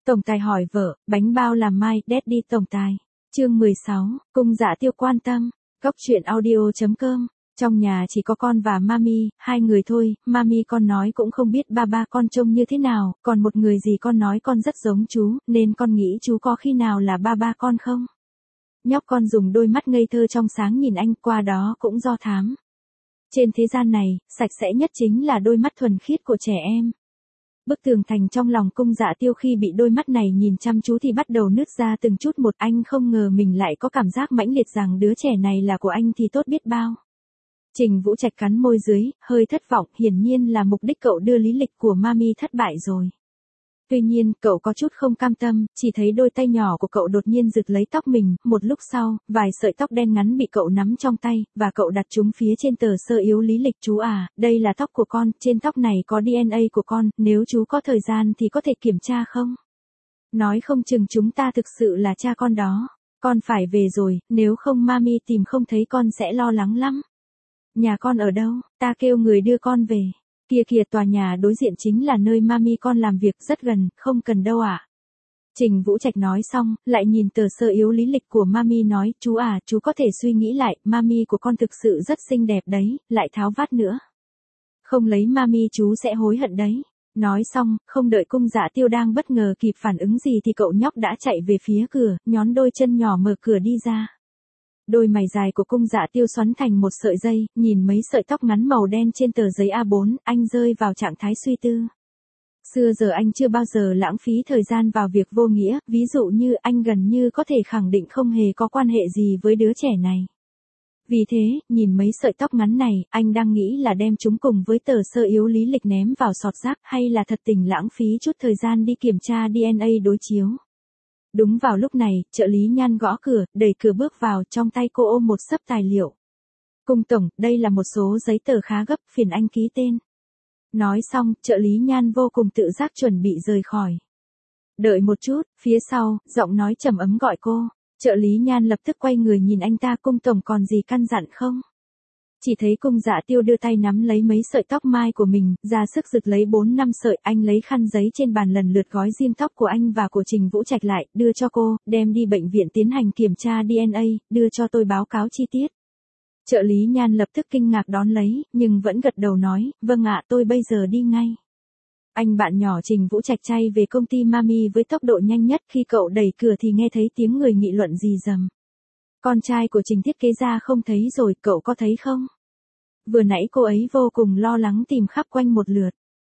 Tổng tài hỏi vợ, bánh bao làm mai, Daddy tổng tài. Chương 16, cung Dạ Tiêu quan tâm. Góc truyện audio.com. Trong nhà chỉ có con và mami, hai người thôi, mami con nói cũng không biết ba con trông như thế nào, còn một người gì con nói con rất giống chú, nên con nghĩ chú có khi nào là ba con không? Nhóc con dùng đôi mắt ngây thơ trong sáng nhìn anh, qua đó cũng do thám. Trên thế gian này, sạch sẽ nhất chính là đôi mắt thuần khiết của trẻ em. Bức tường thành trong lòng cung Dạ Tiêu khi bị đôi mắt này nhìn chăm chú thì bắt đầu nứt ra từng chút một. Anh không ngờ mình lại có cảm giác mãnh liệt rằng đứa trẻ này là của anh thì tốt biết bao. Trình Vũ Trạch cắn môi dưới, hơi thất vọng, hiển nhiên là mục đích cậu đưa lý lịch của mami thất bại rồi. Tuy nhiên, cậu có chút không cam tâm, chỉ thấy đôi tay nhỏ của cậu đột nhiên giật lấy tóc mình, một lúc sau, vài sợi tóc đen ngắn bị cậu nắm trong tay, và cậu đặt chúng phía trên tờ sơ yếu lý lịch. Chú à, đây là tóc của con, trên tóc này có DNA của con, nếu chú có thời gian thì có thể kiểm tra không? Nói không chừng chúng ta thực sự là cha con đó. Con phải về rồi, nếu không mami tìm không thấy con sẽ lo lắng lắm. Nhà con ở đâu, ta kêu người đưa con về. Kia kìa, tòa nhà đối diện chính là nơi mami con làm việc, rất gần, không cần đâu ạ. Trình Vũ Trạch nói xong, lại nhìn tờ sơ yếu lý lịch của mami nói, chú à, chú có thể suy nghĩ lại, mami của con thực sự rất xinh đẹp đấy, lại tháo vát nữa. Không lấy mami chú sẽ hối hận đấy. Nói xong, không đợi cung Dạ Tiêu đang bất ngờ kịp phản ứng gì thì cậu nhóc đã chạy về phía cửa, nhón đôi chân nhỏ mở cửa đi ra. Đôi mày dài của cung Dạ Tiêu xoắn thành một sợi dây, nhìn mấy sợi tóc ngắn màu đen trên tờ giấy A4, anh rơi vào trạng thái suy tư. Xưa giờ anh chưa bao giờ lãng phí thời gian vào việc vô nghĩa, ví dụ như anh gần như có thể khẳng định không hề có quan hệ gì với đứa trẻ này. Vì thế, nhìn mấy sợi tóc ngắn này, anh đang nghĩ là đem chúng cùng với tờ sơ yếu lý lịch ném vào sọt rác hay là thật tình lãng phí chút thời gian đi kiểm tra DNA đối chiếu. Đúng vào lúc này, trợ lý Nhan gõ cửa, đẩy cửa bước vào, trong tay cô ôm một xấp tài liệu. Cung tổng, đây là một số giấy tờ khá gấp, phiền anh ký tên. Nói xong, trợ lý Nhan vô cùng tự giác chuẩn bị rời khỏi. Đợi một chút, phía sau, giọng nói trầm ấm gọi cô. Trợ lý Nhan lập tức quay người nhìn anh ta, cung tổng còn gì căn dặn không? Chỉ thấy cung Dạ Tiêu đưa tay nắm lấy mấy sợi tóc mai của mình, ra sức giật lấy 4-5 sợi, anh lấy khăn giấy trên bàn lần lượt gói riêng tóc của anh và của Trình Vũ Trạch lại, đưa cho cô, đem đi bệnh viện tiến hành kiểm tra DNA, đưa cho tôi báo cáo chi tiết. Trợ lý Nhan lập tức kinh ngạc đón lấy, nhưng vẫn gật đầu nói, vâng ạ, tôi bây giờ đi ngay. Anh bạn nhỏ Trình Vũ Trạch chay về công ty mami với tốc độ nhanh nhất, khi cậu đẩy cửa thì nghe thấy tiếng người nghị luận rì rầm. Con trai của Trình thiết kế gia không thấy rồi, cậu có thấy không? Vừa nãy cô ấy vô cùng lo lắng tìm khắp quanh một lượt.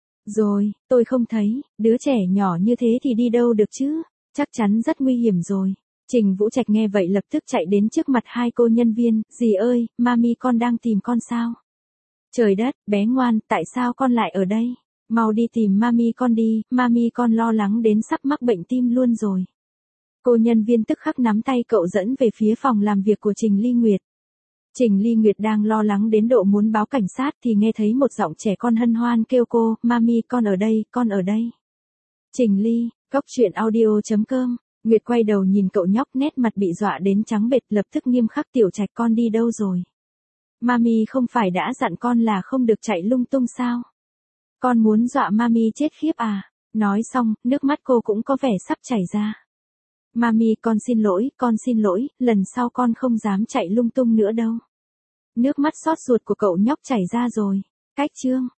Rồi, tôi không thấy, đứa trẻ nhỏ như thế thì đi đâu được chứ, chắc chắn rất nguy hiểm rồi. Trình Vũ Trạch nghe vậy lập tức chạy đến trước mặt hai cô nhân viên, dì ơi, mami con đang tìm con sao? Trời đất, bé ngoan, tại sao con lại ở đây? Mau đi tìm mami con đi, mami con lo lắng đến sắp mắc bệnh tim luôn rồi. Cô nhân viên tức khắc nắm tay cậu dẫn về phía phòng làm việc của Trình Ly Nguyệt. Trình Ly Nguyệt đang lo lắng đến độ muốn báo cảnh sát thì nghe thấy một giọng trẻ con hân hoan kêu cô, mami con ở đây, con ở đây. Trình Ly, góc truyện audio.com. Nguyệt quay đầu nhìn cậu nhóc, nét mặt bị dọa đến trắng bệch, lập tức nghiêm khắc, Tiểu Trạch con đi đâu rồi? Mami không phải đã dặn con là không được chạy lung tung sao? Con muốn dọa mami chết khiếp à? Nói xong, nước mắt cô cũng có vẻ sắp chảy ra. Mami, con xin lỗi, lần sau con không dám chạy lung tung nữa đâu. Nước mắt xót ruột của cậu nhóc chảy ra rồi. Cách chương.